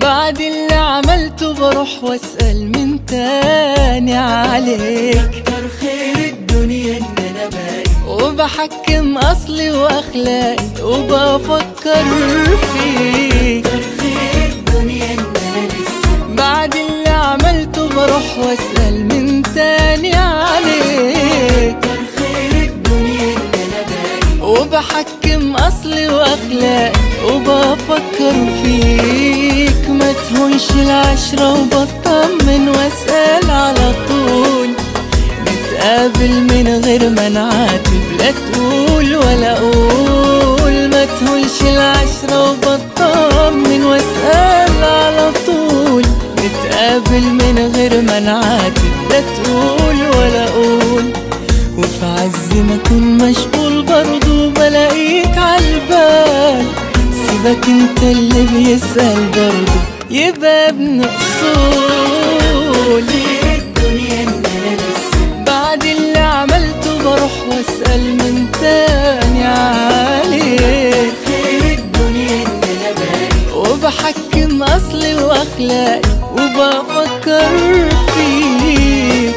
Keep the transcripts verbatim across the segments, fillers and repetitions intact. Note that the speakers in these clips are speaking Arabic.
بعد اللي عملته بروح واسأل من تاني عليك. كتر خير الدنيا ان انا باقي وبحكم اصلي واخلاقي وبفكر فيك. كتر خير الدنيا ان انا لسه بعد اللي عملته بروح واسأل من تاني عليك. كتر خير الدنيا ان انا باقي وبحكم اصلي واخلاقي وبفكر فيك. ما تهونش العشرة وبطمن واسأل على طول. نتقابل من غير ما نعاتب لا تقول ولا اقول. ما تهونش العشرة وبطمن واسأل على طول. نتقابل من غير ما نعاتب لا تقول ولا اقول. وفي عز ما اكون مشغول برضو بلاقيك عالبال. سيبك انت اللي بيسأل برضو يبقى ابن اصول. الدنيا ان انا لسه بعد اللي عملته بروح واسأل من تاني عليك. خير الدنيا ان انا باقي وبحكم اصلي واخلاقي وبفكر فيك.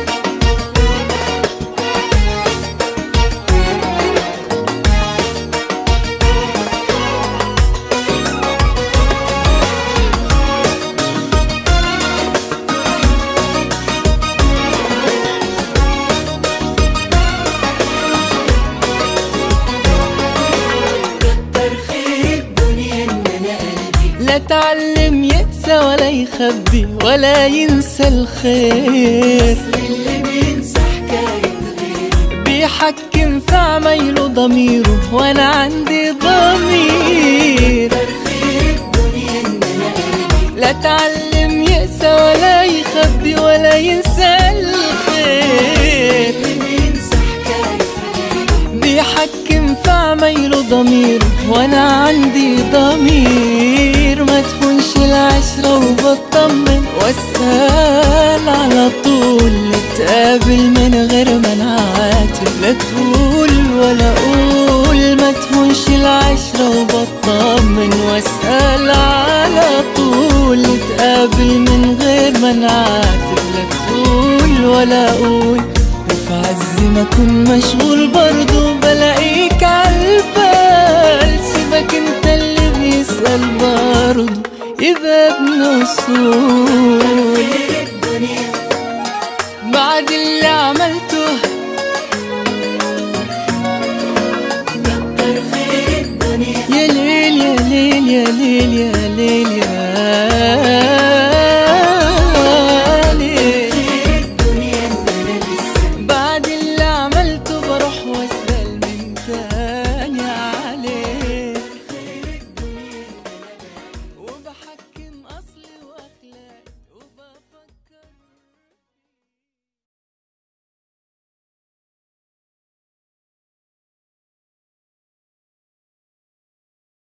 لا تعلم يأسى ولا يخبي ولا ينسى الخير. اللي بينسى حكاية غيري بيحكم في عمايله ضميره وانا عندي ضمير. خير الدنيا ان انا قلبي لا تعلم يأسى ولا يخبي ولا ينسى الخير. اللي بينسى حكاية غيري بيحكم في عمايله ضميره وانا عندي ضمير. ما تخونش العشرة وبطمن واسأل على طول. نتقابل من غير ما نعاتب لا تقول ولا اقول. ما تخونش العشرة وبطمن واسأل على طول. نتقابل من غير ما نعاتب لا تقول ولا اقول. وفي عز ما اكون مشغول برضو بلاقيك عالبال. سيبك انت اللي بيسأل برضو يبقى ابن اصول. الدنيا بعد اللي عملته كتر خير الدنيا يا ليل يا ليل يا ليل يا ليل يا